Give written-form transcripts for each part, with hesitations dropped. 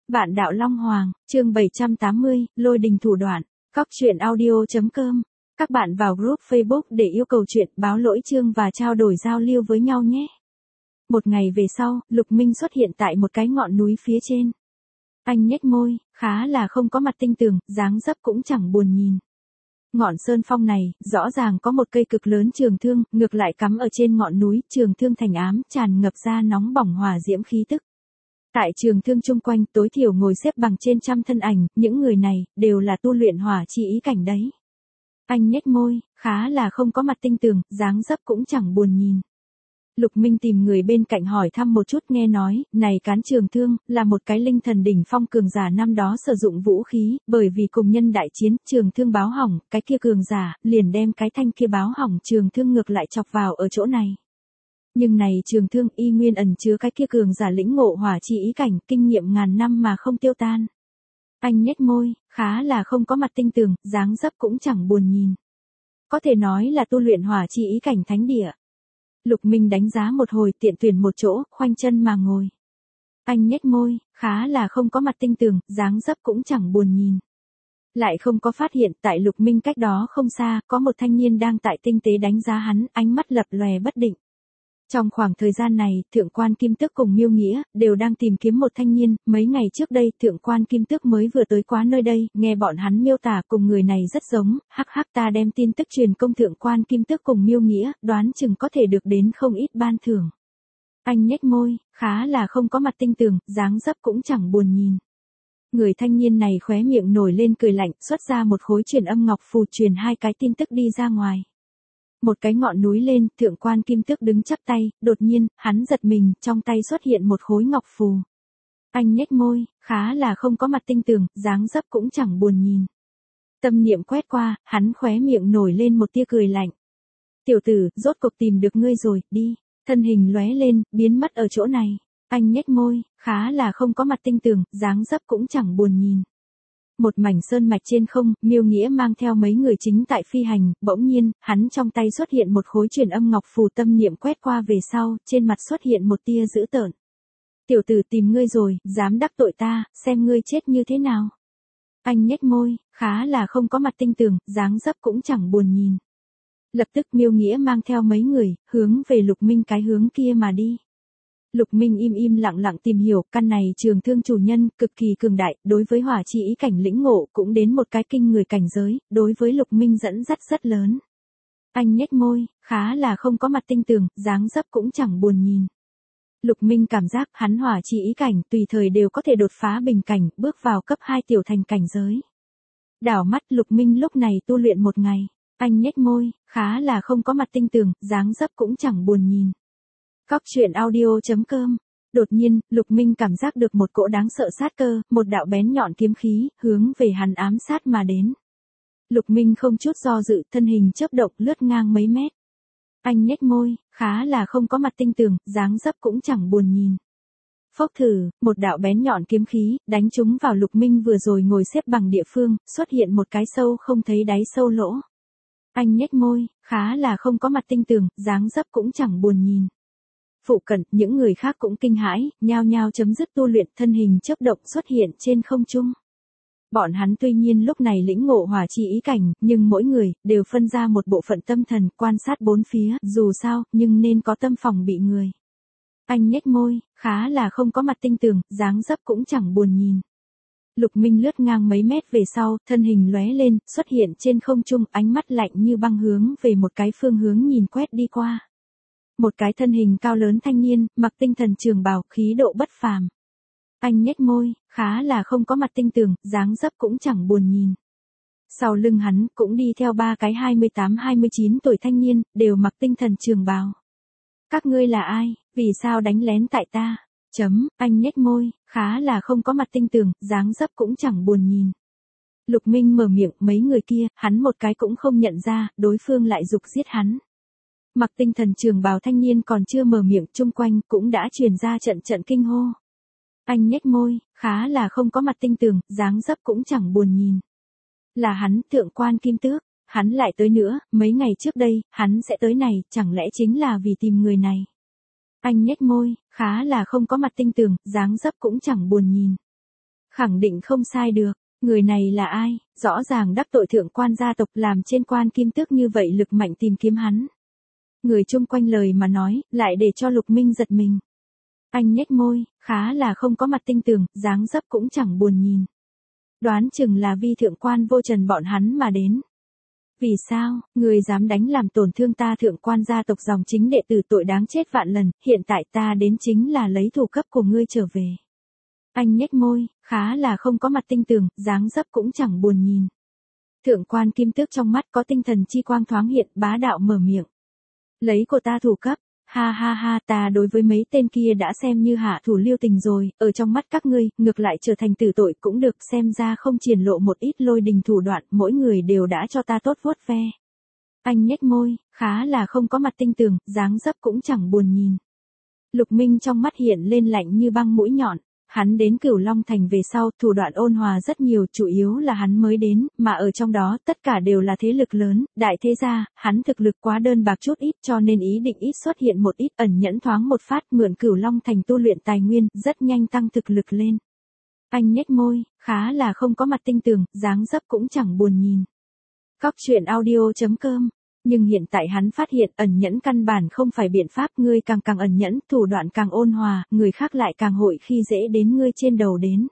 Vạn đạo Long Hoàng, chương 780, lôi đình thủ đoạn. Cóc truyện audio.com. Các bạn vào group Facebook để yêu cầu chuyện, báo lỗi chương và trao đổi giao lưu với nhau nhé. Một ngày về sau, Lục Minh xuất hiện tại một cái ngọn núi phía trên. Anh nhếch môi, khá là không có mặt tinh tường, dáng dấp cũng chẳng buồn nhìn. Ngọn sơn phong này, rõ ràng có một cây cực lớn trường thương, ngược lại cắm ở trên ngọn núi, trường thương thành ám, tràn ngập ra nóng bỏng hỏa diễm khí tức. Tại trường thương chung quanh, tối thiểu ngồi xếp bằng trên trăm thân ảnh, những người này, đều là tu luyện hỏa chi ý cảnh đấy. Anh nhếch môi, khá là không có mặt tinh tường, dáng dấp cũng chẳng buồn nhìn. Lục Minh tìm người bên cạnh hỏi thăm một chút, nghe nói, này cán trường thương, là một cái linh thần đỉnh phong cường giả năm đó sử dụng vũ khí, bởi vì cùng nhân đại chiến, trường thương báo hỏng, cái kia cường giả, liền đem cái thanh kia báo hỏng trường thương ngược lại chọc vào ở chỗ này. Nhưng này trường thương y nguyên ẩn chứa cái kia cường giả lĩnh ngộ hỏa chi ý cảnh, kinh nghiệm ngàn năm mà không tiêu tan. Anh nhếch môi, khá là không có mặt tinh tường, dáng dấp cũng chẳng buồn nhìn. Có thể nói là tu luyện hỏa chi ý cảnh thánh địa. Lục Minh đánh giá một hồi, tiện tuyển một chỗ, khoanh chân mà ngồi. Anh nhếch môi, khá là không có mặt tinh tường, dáng dấp cũng chẳng buồn nhìn. Lại không có phát hiện, tại Lục Minh cách đó không xa, có một thanh niên đang tại tinh tế đánh giá hắn, ánh mắt lập lòe bất định. Trong khoảng thời gian này, Thượng quan Kim Tước cùng Miêu Nghĩa, đều đang tìm kiếm một thanh niên, mấy ngày trước đây, Thượng quan Kim Tước mới vừa tới quá nơi đây, nghe bọn hắn miêu tả cùng người này rất giống, ta đem tin tức truyền công Thượng quan Kim Tước cùng Miêu Nghĩa, đoán chừng có thể được đến không ít ban thưởng. Anh nhếch môi, khá là không có mặt tinh tường, dáng dấp cũng chẳng buồn nhìn. Người thanh niên này khóe miệng nổi lên cười lạnh, xuất ra một khối truyền âm ngọc phù, truyền hai cái tin tức đi ra ngoài. Một cái ngọn núi lên, Thượng quan Kim Tước đứng chắp tay, đột nhiên, hắn giật mình, trong tay xuất hiện một khối ngọc phù. Anh nhếch môi, khá là không có mặt tinh tường, dáng dấp cũng chẳng buồn nhìn. Tâm niệm quét qua, hắn khóe miệng nổi lên một tia cười lạnh. Tiểu tử, rốt cuộc tìm được ngươi rồi, đi. Thân hình lóe lên, biến mất ở chỗ này. Anh nhếch môi, khá là không có mặt tinh tường, dáng dấp cũng chẳng buồn nhìn. Một mảnh sơn mạch trên không, Miêu Nghĩa mang theo mấy người chính tại phi hành, bỗng nhiên, hắn trong tay xuất hiện một khối truyền âm ngọc phù, tâm niệm quét qua về sau, trên mặt xuất hiện một tia dữ tợn. Tiểu tử, tìm ngươi rồi, dám đắc tội ta, xem ngươi chết như thế nào. Anh nhếch môi, khá là không có mặt tinh tường, dáng dấp cũng chẳng buồn nhìn. Lập tức Miêu Nghĩa mang theo mấy người, hướng về Lục Minh cái hướng kia mà đi. Lục Minh im lặng tìm hiểu, căn này trường thương chủ nhân, cực kỳ cường đại, đối với hỏa chi ý cảnh lĩnh ngộ, cũng đến một cái kinh người cảnh giới, đối với Lục Minh dẫn dắt rất lớn. Anh nhếch môi, khá là không có mặt tinh tường, dáng dấp cũng chẳng buồn nhìn. Lục Minh cảm giác, hắn hỏa chi ý cảnh, tùy thời đều có thể đột phá bình cảnh, bước vào cấp 2 tiểu thành cảnh giới. Đảo mắt, Lục Minh lúc này tu luyện một ngày. Anh nhếch môi, khá là không có mặt tinh tường, dáng dấp cũng chẳng buồn nhìn. Cóc truyện audio.com. Đột nhiên, Lục Minh cảm giác được một cỗ đáng sợ sát cơ, một đạo bén nhọn kiếm khí, hướng về hắn ám sát mà đến. Lục Minh không chút do dự, thân hình chớp động lướt ngang mấy mét. Anh nhếch môi, khá là không có mặt tinh tường, dáng dấp cũng chẳng buồn nhìn. Phốc thử, một đạo bén nhọn kiếm khí, đánh trúng vào Lục Minh vừa rồi ngồi xếp bằng địa phương, xuất hiện một cái sâu không thấy đáy sâu lỗ. Anh nhếch môi, khá là không có mặt tinh tường, dáng dấp cũng chẳng buồn nhìn. Phụ cận, những người khác cũng kinh hãi, nhao nhao chấm dứt tu luyện, thân hình chớp động xuất hiện trên không trung. Bọn hắn tuy nhiên lúc này lĩnh ngộ hỏa chi ý cảnh, nhưng mỗi người, đều phân ra một bộ phận tâm thần, quan sát bốn phía, dù sao, nhưng nên có tâm phòng bị người. Anh nhếch môi, khá là không có mặt tinh tường, dáng dấp cũng chẳng buồn nhìn. Lục Minh lướt ngang mấy mét về sau, thân hình lóe lên, xuất hiện trên không trung, ánh mắt lạnh như băng hướng về một cái phương hướng nhìn quét đi qua. Một cái thân hình cao lớn thanh niên, mặc tinh thần trường bào, khí độ bất phàm. Anh nhếch môi, khá là không có mặt tinh tường, dáng dấp cũng chẳng buồn nhìn. Sau lưng hắn, cũng đi theo ba cái 28-29 tuổi thanh niên, đều mặc tinh thần trường bào. Các ngươi là ai, vì sao đánh lén tại ta? Anh nhếch môi, khá là không có mặt tinh tường, dáng dấp cũng chẳng buồn nhìn. Lục Minh mở miệng, mấy người kia, hắn một cái cũng không nhận ra, đối phương lại giục giết hắn. Mặc tinh thần trường bào thanh niên còn chưa mở miệng, chung quanh cũng đã truyền ra trận kinh hô. Anh nhếch môi, khá là không có mặt tinh tường, dáng dấp cũng chẳng buồn nhìn. Là hắn, Thượng quan Kim Tước, hắn lại tới nữa, mấy ngày trước đây, hắn sẽ tới này, chẳng lẽ chính là vì tìm người này. Anh nhếch môi, khá là không có mặt tinh tường, dáng dấp cũng chẳng buồn nhìn. Khẳng định không sai được. Người này là ai? Rõ ràng đắc tội thượng quan gia tộc, làm trên quan kim tước như vậy lực mạnh tìm kiếm hắn. Người chung quanh lời mà nói, lại để cho Lục Minh giật mình. Anh nhếch môi, khá là không có mặt tinh tường, dáng dấp cũng chẳng buồn nhìn. Đoán chừng là vì thượng quan vô trần bọn hắn mà đến. Vì sao, người dám đánh làm tổn thương ta thượng quan gia tộc dòng chính đệ tử, tội đáng chết vạn lần, hiện tại ta đến chính là lấy thủ cấp của ngươi trở về. Anh nhếch môi, khá là không có mặt tinh tường, dáng dấp cũng chẳng buồn nhìn. Thượng quan kim tước trong mắt có tinh thần chi quang thoáng hiện, bá đạo mở miệng. Lấy của ta thủ cấp, ha ha ha, ta đối với mấy tên kia đã xem như hạ thủ lưu tình rồi, ở trong mắt các ngươi, ngược lại trở thành tử tội cũng được, xem ra không triển lộ một ít lôi đình thủ đoạn, mỗi người đều đã cho ta tốt vuốt ve. Anh nhếch môi, khá là không có mặt tinh tường, dáng dấp cũng chẳng buồn nhìn. Lục Minh trong mắt hiện lên lạnh như băng mũi nhọn. Hắn đến Cửu Long Thành về sau, thủ đoạn ôn hòa rất nhiều, chủ yếu là hắn mới đến, mà ở trong đó tất cả đều là thế lực lớn, đại thế gia, hắn thực lực quá đơn bạc chút ít, cho nên ý định ít xuất hiện một ít, ẩn nhẫn thoáng một phát, mượn Cửu Long Thành tu luyện tài nguyên, rất nhanh tăng thực lực lên. Anh nhếch môi, khá là không có mặt tinh tường, dáng dấp cũng chẳng buồn nhìn. Cóc truyện audio.com. Nhưng hiện tại hắn phát hiện ẩn nhẫn căn bản không phải biện pháp, ngươi càng ẩn nhẫn, thủ đoạn càng ôn hòa, người khác lại càng hội khi dễ đến ngươi trên đầu đến.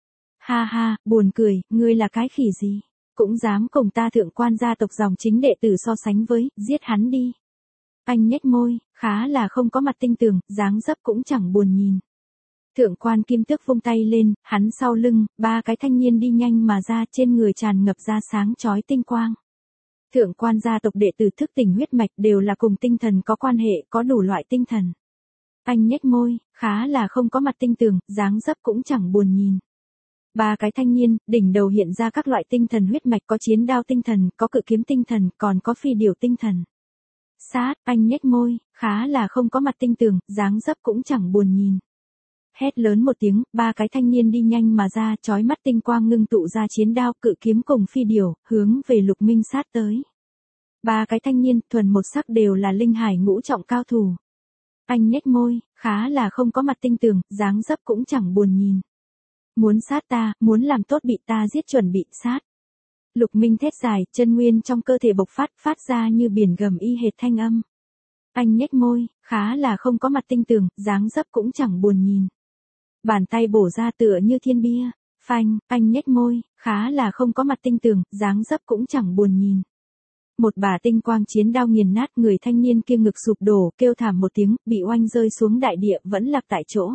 Ha ha, buồn cười, ngươi là cái khỉ gì? Cũng dám cùng ta thượng quan gia tộc dòng chính đệ tử so sánh với, giết hắn đi. Anh nhếch môi, khá là không có mặt tinh tường, dáng dấp cũng chẳng buồn nhìn. Thượng quan kim tước vung tay lên, hắn sau lưng, ba cái thanh niên đi nhanh mà ra, trên người tràn ngập ra sáng chói tinh quang. Thượng quan gia tộc đệ tử thức tỉnh huyết mạch đều là cùng tinh thần có quan hệ, có đủ loại tinh thần. Anh nhếch môi, khá là không có mặt tinh tường, dáng dấp cũng chẳng buồn nhìn. Ba cái thanh niên, đỉnh đầu hiện ra các loại tinh thần huyết mạch, có chiến đao tinh thần, có cự kiếm tinh thần, còn có phi điểu tinh thần. Sát, anh nhếch môi, khá là không có mặt tinh tường, dáng dấp cũng chẳng buồn nhìn. Hét lớn một tiếng, ba cái thanh niên đi nhanh mà ra, chói mắt tinh quang ngưng tụ ra chiến đao, cự kiếm cùng phi điểu, hướng về Lục Minh sát tới. Ba cái thanh niên, thuần một sắc đều là linh hải ngũ trọng cao thủ. Anh nhếch môi, khá là không có mặt tinh tường, dáng dấp cũng chẳng buồn nhìn. Muốn sát ta, muốn làm tốt bị ta giết, chuẩn bị sát. Lục Minh thét dài, chân nguyên trong cơ thể bộc phát ra như biển gầm y hệt thanh âm. Anh nhếch môi, khá là không có mặt tinh tường, dáng dấp cũng chẳng buồn nhìn. Bàn tay bổ ra tựa như thiên bia, phanh, anh nhếch môi, khá là không có mặt tinh tường, dáng dấp cũng chẳng buồn nhìn. Một bả tinh quang chiến đao nghiền nát, người thanh niên kia ngực sụp đổ, kêu thảm một tiếng, bị oanh rơi xuống đại địa, vẫn lạc tại chỗ.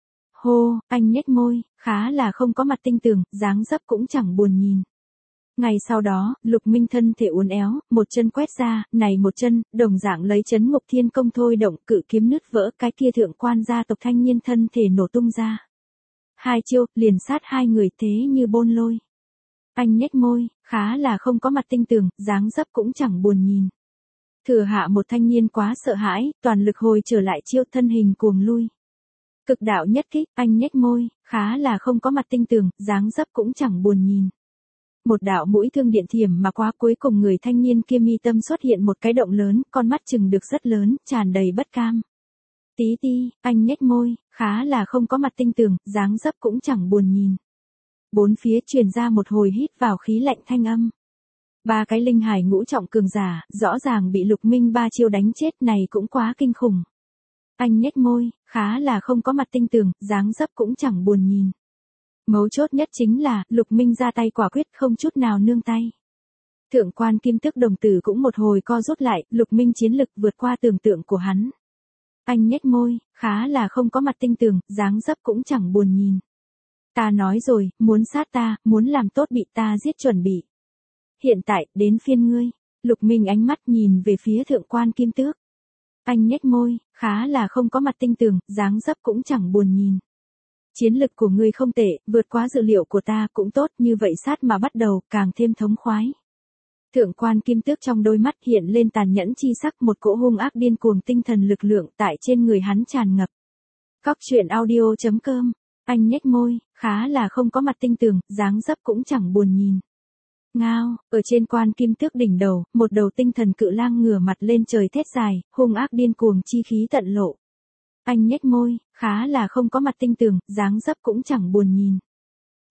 Hô, anh nhếch môi, khá là không có mặt tinh tường, dáng dấp cũng chẳng buồn nhìn. Ngày sau đó, Lục Minh thân thể uốn éo, một chân quét ra, này một chân, đồng dạng lấy chấn ngục thiên công thôi động, cự kiếm nứt vỡ, cái kia thượng quan gia tộc thanh niên thân thể nổ tung ra. Hai chiêu, liền sát hai người thế như bôn lôi. Anh nhếch môi, khá là không có mặt tinh tường, dáng dấp cũng chẳng buồn nhìn. Thừa hạ một thanh niên quá sợ hãi, toàn lực hồi trở lại chiêu, thân hình cuồng lui. Cực đạo nhất kích, anh nhếch môi, khá là không có mặt tinh tường, dáng dấp cũng chẳng buồn nhìn. Một đạo mũi thương điện thiểm mà qua, cuối cùng người thanh niên kia mi tâm xuất hiện một cái động lớn, con mắt chừng được rất lớn, tràn đầy bất cam. Tí ti, anh nhếch môi, khá là không có mặt tinh tường, dáng dấp cũng chẳng buồn nhìn. Bốn phía truyền ra một hồi hít vào khí lạnh thanh âm. Ba cái linh hải ngũ trọng cường giả, rõ ràng bị Lục Minh ba chiêu đánh chết, này cũng quá kinh khủng. Anh nhếch môi, khá là không có mặt tinh tường, dáng dấp cũng chẳng buồn nhìn. Mấu chốt nhất chính là, Lục Minh ra tay quả quyết, không chút nào nương tay. Thượng quan kim tước đồng tử cũng một hồi co rút lại, Lục Minh chiến lực vượt qua tưởng tượng của hắn. Anh nhếch môi, khá là không có mặt tinh tường, dáng dấp cũng chẳng buồn nhìn. Ta nói rồi, muốn sát ta, muốn làm tốt bị ta giết, chuẩn bị. Hiện tại, đến phiên ngươi. Lục Minh ánh mắt nhìn về phía thượng quan kim tước. Anh nhếch môi, khá là không có mặt tinh tường, dáng dấp cũng chẳng buồn nhìn. Chiến lực của ngươi không tệ, vượt quá dự liệu của ta, cũng tốt, như vậy sát mà bắt đầu, càng thêm thống khoái. Thượng quan kim tước trong đôi mắt hiện lên tàn nhẫn chi sắc, một cỗ hung ác điên cuồng tinh thần lực lượng tại trên người hắn tràn ngập. Cóc truyện audio.com. Anh nhếch môi, khá là không có mặt tinh tường, dáng dấp cũng chẳng buồn nhìn. Ngao, ở trên quan kim tước đỉnh đầu, một đầu tinh thần cự lang ngửa mặt lên trời thét dài, hung ác điên cuồng chi khí tận lộ. Anh nhếch môi, khá là không có mặt tinh tường, dáng dấp cũng chẳng buồn nhìn.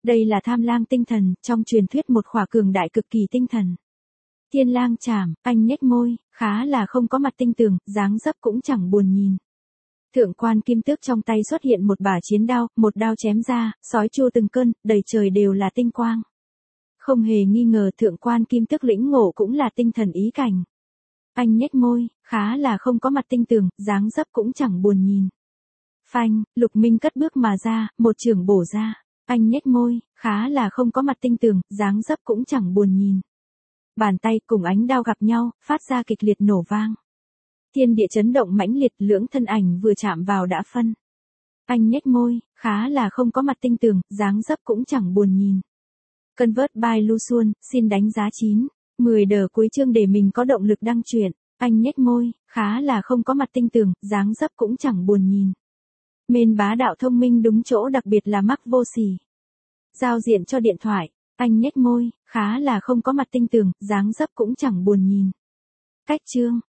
Đây là Tham Lang tinh thần, trong truyền thuyết một khỏa cường đại cực kỳ tinh thần. Thiên Lang chảm, anh nhếch môi, khá là không có mặt tinh tường, dáng dấp cũng chẳng buồn nhìn. Thượng quan Kim Tước trong tay xuất hiện một bả chiến đao, một đao chém ra, sói chu từng cơn, đầy trời đều là tinh quang. Không hề nghi ngờ thượng quan Kim Tước lĩnh ngộ cũng là tinh thần ý cảnh. Anh nhếch môi, khá là không có mặt tinh tường, dáng dấp cũng chẳng buồn nhìn. Phanh, Lục Minh cất bước mà ra, một chưởng bổ ra. Anh nhếch môi, khá là không có mặt tinh tường, dáng dấp cũng chẳng buồn nhìn. Bàn tay cùng ánh đao gặp nhau, phát ra kịch liệt nổ vang. Thiên địa chấn động mãnh liệt, lưỡng thân ảnh vừa chạm vào đã phân. Anh nhếch môi, khá là không có mặt tinh tường, dáng dấp cũng chẳng buồn nhìn. Convert by Lu Xuân, xin đánh giá 9. 10 đờ cuối chương để mình có động lực đăng truyện. Anh nhếch môi, khá là không có mặt tinh tường, dáng dấp cũng chẳng buồn nhìn. Mên bá đạo thông minh đúng chỗ, đặc biệt là mắc vô sỉ. Giao diện cho điện thoại. Anh nhếch môi, khá là không có mặt tinh tường, dáng dấp cũng chẳng buồn nhìn. Cách chương.